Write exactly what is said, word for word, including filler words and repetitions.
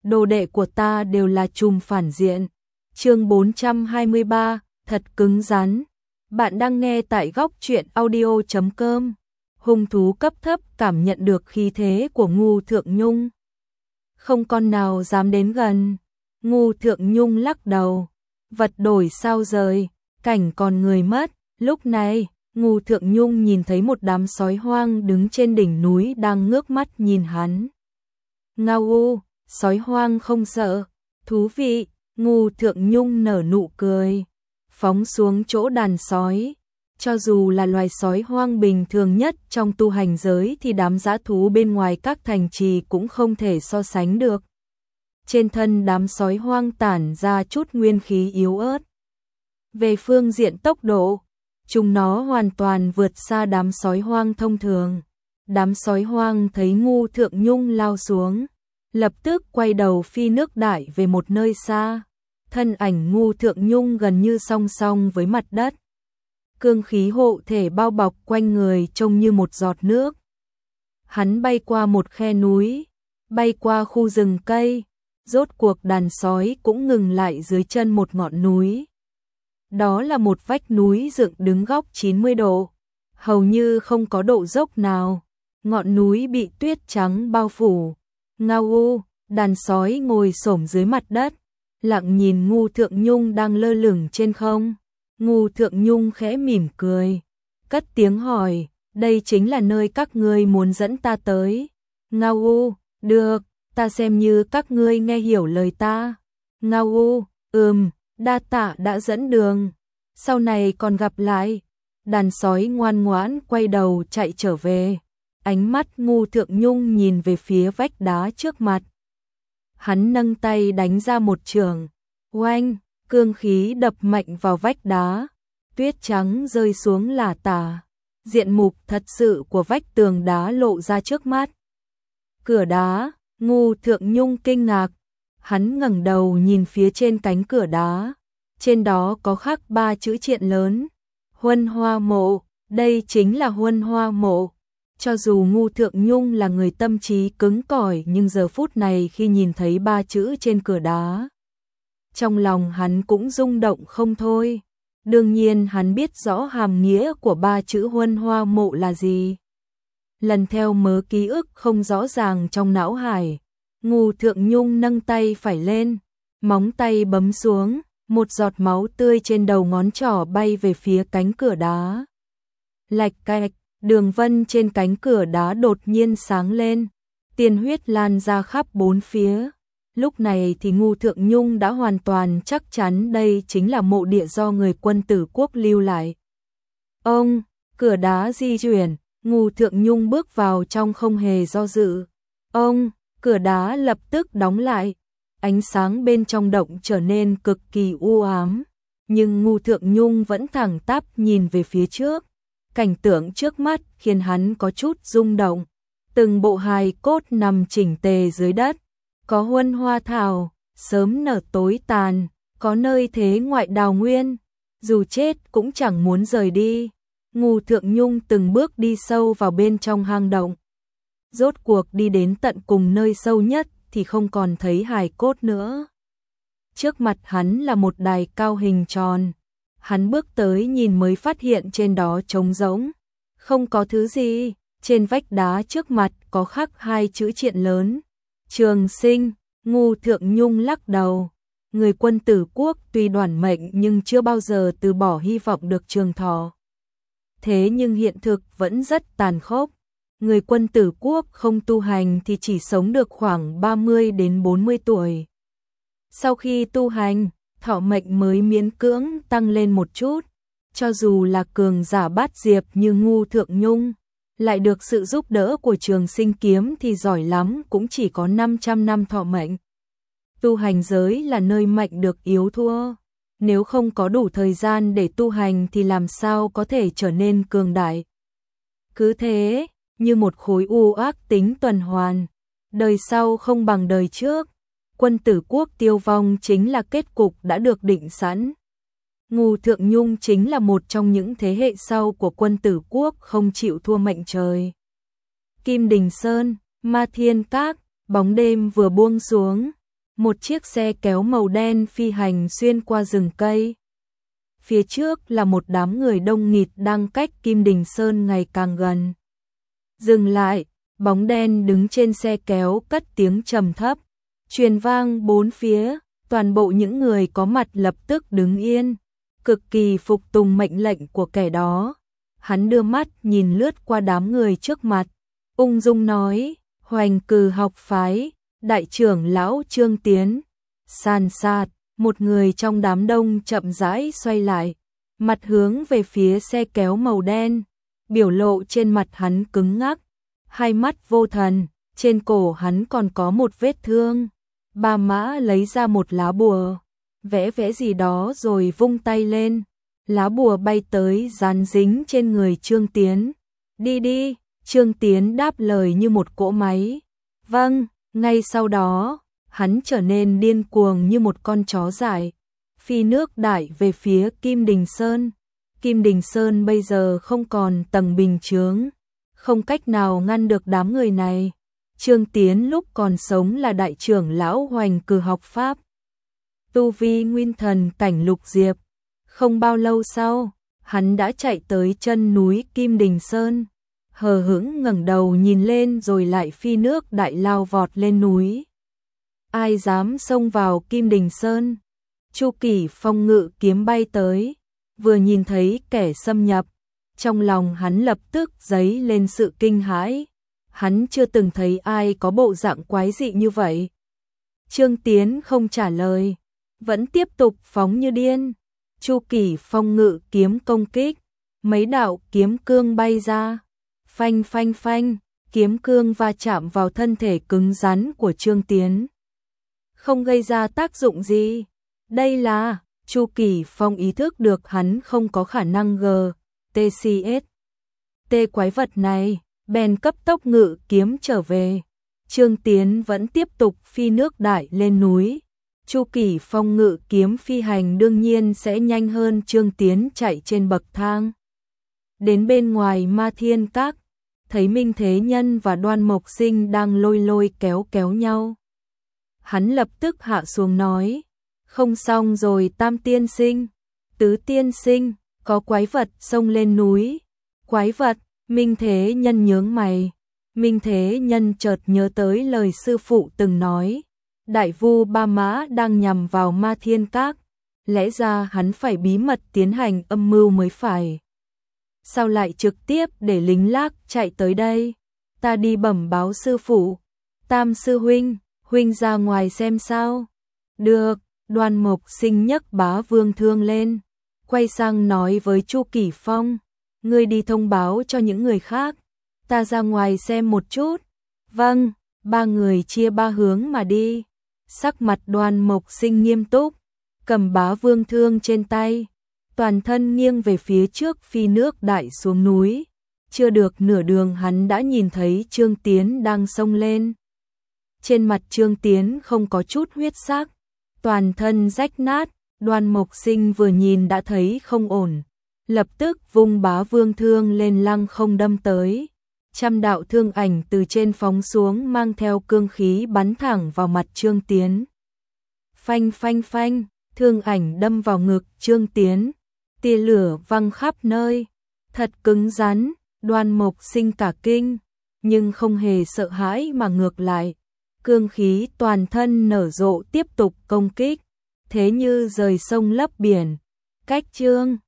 đồ đệ của ta đều là trùm phản diện. Chương bốn trăm hai mươi ba, thật cứng rắn. Bạn đang nghe tại góc truyện audio chấm com. Hung thú cấp thấp cảm nhận được khí thế của Ngưu Thượng Nhung. Không con nào dám đến gần. Ngưu Thượng Nhung lắc đầu. Vật đổi sao rời, cảnh còn người mất. Lúc này, Ngưu Thượng Nhung nhìn thấy một đám sói hoang đứng trên đỉnh núi đang ngước mắt nhìn hắn. Ngao u, sói hoang không sợ. Thú vị, Ngưu Thượng Nhung nở nụ cười. Phóng xuống chỗ đàn sói. Cho dù là loài sói hoang bình thường nhất trong tu hành giới thì đám dã thú bên ngoài các thành trì cũng không thể so sánh được. Trên thân đám sói hoang tản ra chút nguyên khí yếu ớt. Về phương diện tốc độ, chúng nó hoàn toàn vượt xa đám sói hoang thông thường. Đám sói hoang thấy Ngưu Thượng Nhung lao xuống, lập tức quay đầu phi nước đại về một nơi xa. Thân ảnh Ngưu Thượng Nhung gần như song song với mặt đất. Cương khí hộ thể bao bọc quanh người trông như một giọt nước. Hắn bay qua một khe núi, bay qua khu rừng cây, rốt cuộc đàn sói cũng ngừng lại dưới chân một ngọn núi. Đó là một vách núi dựng đứng góc chín mươi độ, hầu như không có độ dốc nào. Ngọn núi bị tuyết trắng bao phủ. Ngao u, đàn sói ngồi xổm dưới mặt đất, lặng nhìn Ngưu Thượng Nhung đang lơ lửng trên không. Ngưu Thượng Nhung khẽ mỉm cười, cất tiếng hỏi, đây chính là nơi các ngươi muốn dẫn ta tới. Ngao u, được, ta xem như các ngươi nghe hiểu lời ta. Ngao u, ừm, đa tạ đã dẫn đường, sau này còn gặp lại. Đàn sói ngoan ngoãn quay đầu chạy trở về. Ánh mắt Ngưu Thượng Nhung nhìn về phía vách đá trước mặt. Hắn nâng tay đánh ra một chưởng, oanh, cương khí đập mạnh vào vách đá, tuyết trắng rơi xuống lả tả. Diện mục thật sự của vách tường đá lộ ra trước mắt. Cửa đá, Ngưu Thượng Nhung kinh ngạc, hắn ngẩng đầu nhìn phía trên cánh cửa đá, trên đó có khắc ba chữ triện lớn, Huân Hoa Mộ, đây chính là Huân Hoa Mộ. Cho dù Ngưu Thượng Nhung là người tâm trí cứng cỏi nhưng giờ phút này khi nhìn thấy ba chữ trên cửa đá, trong lòng hắn cũng rung động không thôi. Đương nhiên hắn biết rõ hàm nghĩa của ba chữ Huân Hoa Mộ là gì. Lần theo mớ ký ức không rõ ràng trong não hải, Ngưu Thượng Nhung nâng tay phải lên, móng tay bấm xuống, một giọt máu tươi trên đầu ngón trỏ bay về phía cánh cửa đá. Lạch cạch, đường vân trên cánh cửa đá đột nhiên sáng lên, tiên huyết lan ra khắp bốn phía. Lúc này thì Ngưu Thượng Nhung đã hoàn toàn chắc chắn đây chính là mộ địa do người Quân Tử Quốc lưu lại. Ông, cửa đá di chuyển, Ngưu Thượng Nhung bước vào trong không hề do dự. Ông, cửa đá lập tức đóng lại. Ánh sáng bên trong động trở nên cực kỳ u ám, nhưng Ngưu Thượng Nhung vẫn thẳng tắp nhìn về phía trước. Cảnh tượng trước mắt khiến hắn có chút rung động. Từng bộ hài cốt nằm chỉnh tề dưới đất, có huân hoa thảo, sớm nở tối tàn, có nơi thế ngoại đào nguyên, dù chết cũng chẳng muốn rời đi. Ngưu Thượng Nhung từng bước đi sâu vào bên trong hang động. Rốt cuộc đi đến tận cùng nơi sâu nhất thì không còn thấy hài cốt nữa. Trước mặt hắn là một đài cao hình tròn. Hắn bước tới nhìn mới phát hiện trên đó trống rỗng, không có thứ gì. Trên vách đá trước mặt có khắc hai chữ triện lớn, Trường Sinh. Ngưu Thượng Nhung lắc đầu. Người Quân Tử Quốc tuy đoản mệnh nhưng chưa bao giờ từ bỏ hy vọng được trường thọ. Thế nhưng hiện thực vẫn rất tàn khốc. Người Quân Tử Quốc không tu hành thì chỉ sống được khoảng ba mươi đến bốn mươi tuổi. Sau khi tu hành, thọ mệnh mới miễn cưỡng tăng lên một chút. Cho dù là cường giả bát diệp như Ngưu Thượng Nhung, lại được sự giúp đỡ của Trường Sinh kiếm thì giỏi lắm cũng chỉ có năm trăm năm thọ mệnh. Tu hành giới là nơi mạnh được yếu thua. Nếu không có đủ thời gian để tu hành thì làm sao có thể trở nên cường đại. Cứ thế, như một khối u ác tính tuần hoàn, đời sau không bằng đời trước. Quân Tử Quốc tiêu vong chính là kết cục đã được định sẵn. Ngưu Thượng Nhung chính là một trong những thế hệ sau của Quân Tử Quốc không chịu thua mệnh trời. Kim Đình Sơn, Ma Thiên Các, bóng đêm vừa buông xuống, một chiếc xe kéo màu đen phi hành xuyên qua rừng cây. Phía trước là một đám người đông nghịt đang cách Kim Đình Sơn ngày càng gần. Dừng lại, bóng đen đứng trên xe kéo cất tiếng trầm thấp, truyền vang bốn phía, toàn bộ những người có mặt lập tức đứng yên, cực kỳ phục tùng mệnh lệnh của kẻ đó. Hắn đưa mắt nhìn lướt qua đám người trước mặt, ung dung nói, Hoành Cừ học phái, đại trưởng lão Trương Tiến. Sàn sạt, một người trong đám đông chậm rãi xoay lại, mặt hướng về phía xe kéo màu đen, biểu lộ trên mặt hắn cứng ngắc, hai mắt vô thần, trên cổ hắn còn có một vết thương. Ba Mã lấy ra một lá bùa, vẽ vẽ gì đó rồi vung tay lên, lá bùa bay tới dán dính trên người Trương Tiến. Đi đi, Trương Tiến đáp lời như một cỗ máy. Vâng, ngay sau đó, hắn trở nên điên cuồng như một con chó dại, phi nước đại về phía Kim Đình Sơn. Kim Đình Sơn bây giờ không còn tầng bình chướng, không cách nào ngăn được đám người này. Trương Tiến lúc còn sống là đại trưởng lão Hoành Cừ học pháp, tu vi nguyên thần cảnh lục diệp. Không bao lâu sau, hắn đã chạy tới chân núi Kim Đình Sơn, hờ hững ngẩng đầu nhìn lên rồi lại phi nước đại lao vọt lên núi. Ai dám xông vào Kim Đình Sơn? Chu Kỳ Phong ngự kiếm bay tới, vừa nhìn thấy kẻ xâm nhập, trong lòng hắn lập tức dấy lên sự kinh hãi. Hắn chưa từng thấy ai có bộ dạng quái dị như vậy. Trương Tiến không trả lời, vẫn tiếp tục phóng như điên. Chu Kỳ Phong ngự kiếm công kích, mấy đạo kiếm cương bay ra, phanh phanh phanh, kiếm cương va chạm vào thân thể cứng rắn của Trương Tiến, không gây ra tác dụng gì. Đây là, Chu Kỳ Phong ý thức được hắn không có khả năng G, T C S, T quái vật này, bèn cấp tốc ngự kiếm trở về. Trương Tiến vẫn tiếp tục phi nước đại lên núi. Chu Kỳ Phong ngự kiếm phi hành đương nhiên sẽ nhanh hơn Trương Tiến chạy trên bậc thang. Đến bên ngoài Ma Thiên Các, thấy Minh Thế Nhân và Đoan Mộc Sinh đang lôi lôi kéo kéo nhau. Hắn lập tức hạ xuống nói, không xong rồi Tam tiên sinh, Tứ tiên sinh, có quái vật xông lên núi. Quái vật? Minh Thế Nhân nhướng mày. Minh Thế Nhân chợt nhớ tới lời sư phụ từng nói, Đại Vu Ba Mã đang nhằm vào Ma Thiên Các, lẽ ra hắn phải bí mật tiến hành âm mưu mới phải. Sao lại trực tiếp để lính lác chạy tới đây? Ta đi bẩm báo sư phụ. Tam sư huynh, huynh ra ngoài xem sao. Được. Đoan Mộc Sinh nhấc Bá Vương thương lên, quay sang nói với Chu Kỳ Phong, ngươi đi thông báo cho những người khác, ta ra ngoài xem một chút. Vâng. Ba người chia ba hướng mà đi. Sắc mặt Đoan Mộc Sinh nghiêm túc, cầm Bá Vương thương trên tay, toàn thân nghiêng về phía trước phi nước đại xuống núi. Chưa được nửa đường hắn đã nhìn thấy Trương Tiến đang xông lên. Trên mặt Trương Tiến không có chút huyết sắc, toàn thân rách nát. Đoan Mộc Sinh vừa nhìn đã thấy không ổn, lập tức vung Bá Vương thương lên lăng không đâm tới. Trăm đạo thương ảnh từ trên phóng xuống mang theo cương khí bắn thẳng vào mặt Trương Tiến. Phanh phanh phanh, thương ảnh đâm vào ngực Trương Tiến, tia lửa văng khắp nơi, thật cứng rắn. Đoan Mộc Sinh cả kinh, nhưng không hề sợ hãi mà ngược lại, cương khí toàn thân nở rộ tiếp tục công kích, thế như rời sông lấp biển. Cách Trương